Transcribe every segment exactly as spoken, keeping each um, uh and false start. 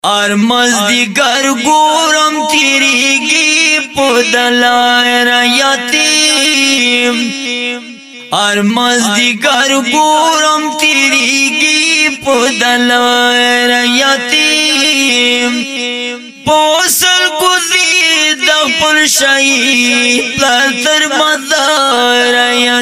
ارمز دیگر گورم تیریگی پدلائر یتیم ارمز دیگر گورم تیریگی پدلائر یتیم پوسل گزید دخپل شهید لتر مدار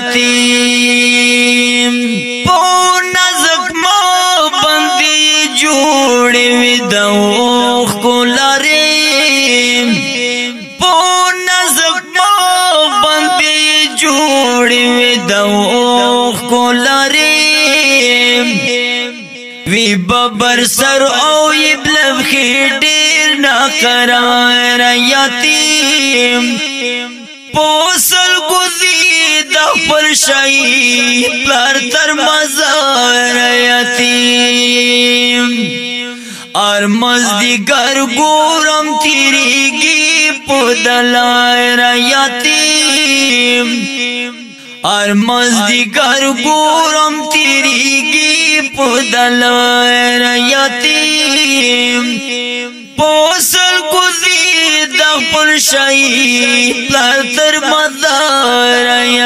یتیم پو نزک ما بندی جوڑی وی دوخ کلاریم پو نزک ما بندی جوڑی وی دوخ کلاریم وی ببر سر او یبلب خیدیر ناقرار یتیم پوسل گزید پر شهید لر تر مزار یتیم ارمز دیگر گورم تیریگی پدلائر یتیم ارمز دیگر گورم تیریگی پدلائر یتیم پوسل گزید دخپل شهید لتر مدار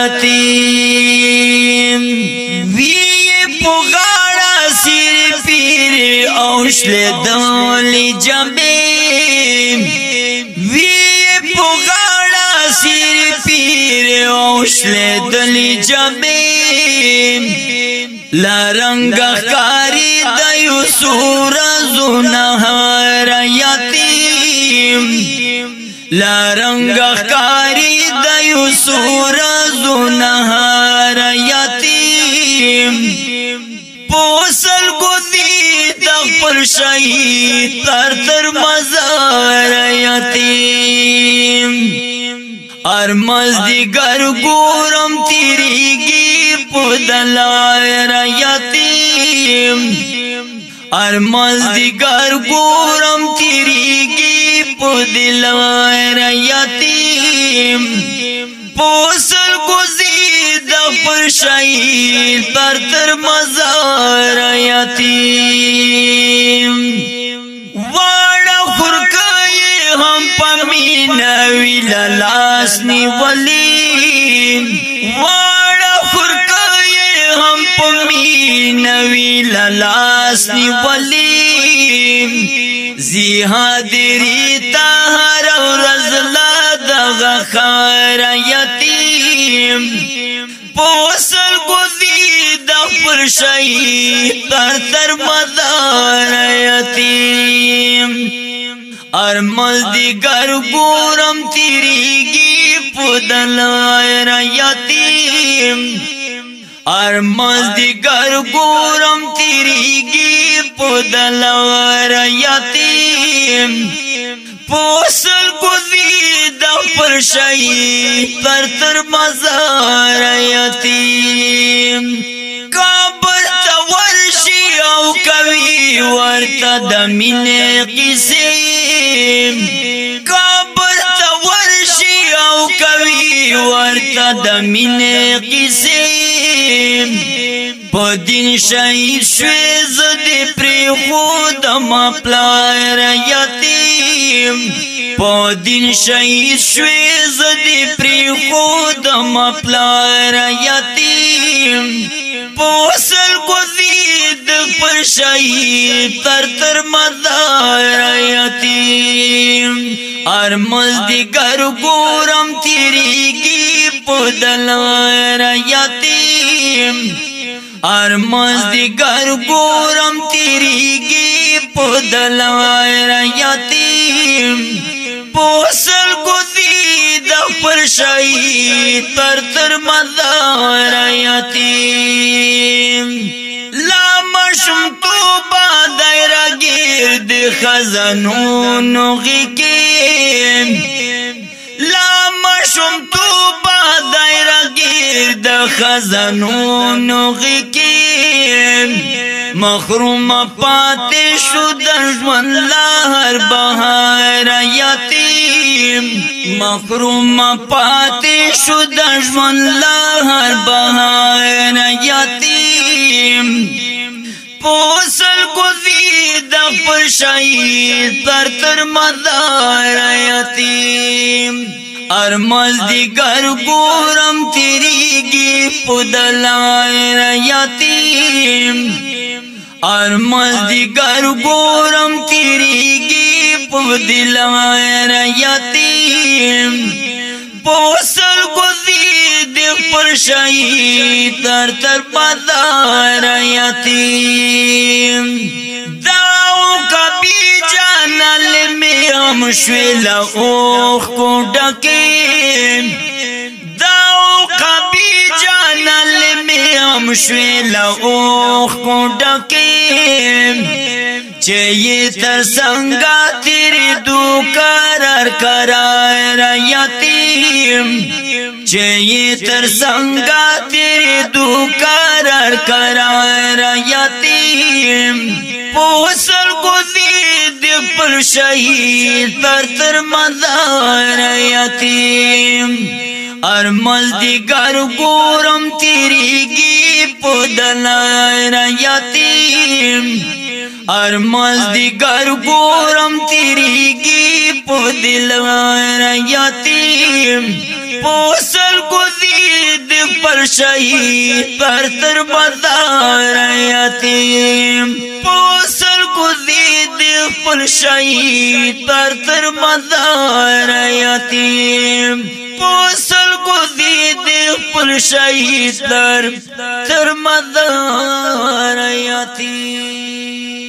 یتیم وی پغاڑا سیر پیر اوشل دولی جبیم وی پغاڑا سیر پیر اوشل دولی جبیم لرنگ خاری دیو سورزو نهار یتیم لرنگ خاری دیو سورزو نهار یتیم پوسل گزید دخپل شهید تر تر مزار یتیم ارمز دیگر گورم تیریگی پدلائر یتیم ارمز دیگر گورم تیریگی پدلائر یتیم پوسل گزید دخپل شهید تر تر مزار یتیم واڑا خورکای ہم پمینوی للاسنی ولیم واڑا خورکای ہم پمینوی للاسنی ولیم زیحادری تاہر رزلا دغا خار یتیم پوسل گزید دخپل شهید تر تر مدار یتیم ارمز دیگر گورم تیریگی پدلائر یتیم ارمز دیگر گورم تیریگی پدلائر یتیم پوسل گزید دخپل شهید تر تر مزار یتیم کابر تورشی او کوي ورته د مینې قصې کابر تورشی او کوي ورته د مینې قصې په دین شهید شوې زدې پرې خود ما پلار یتیم په دین شهید شوې زدې پرې خود ما پلار یتیم پوسل گزید پر شهید تر تر مدار یتیم ارمز دیگر گورم تیریگی پدلائر یتیم ارمز دیگر گورم تیریگی پدلائر یتیم پوسل گزید پر شهید تر تر مدار یتیم لا مشم تو با دایره گرد خزانونو غکیم لا مشم تو با دایره گرد خزانونو غکیم محروم پاتې شو د ژوند لهر بهار یتیم محروم پاتې شو د ژوند لهر بهار یتیم پوسل گزید د خپل شهید پر تر مدار یتیم ارمز دیگر ګورم تیریږي په دلار یتیم ارمز دیگر ګورم تیریږي په دلار یتیم پوسل گزید پر شهید تر تر مدار یتیم داو کبھی جانل میں ہم شویلا اوخ کو ڈکیم داو کبھی جانل میں ہم شویلا اوخ کو ڈکیم چیئے تر سنگا تیری دو کرار کرار یتیم چیئے تر سنگا تیری دو کرار کرار یتیم پوسل گزید پر شهید پر تر مدار یتیم ارمل دیگر گورم تیریگی پدلار یتیم ارمز دیگر گورم تیریگی پو دلوار یتیم پوسل گزید پر شهید پر تر مدار یتیم پوسل گزید پر شهید پر تر مدار یتیم پوسل گزید پر شهید پر تر مدار یتیم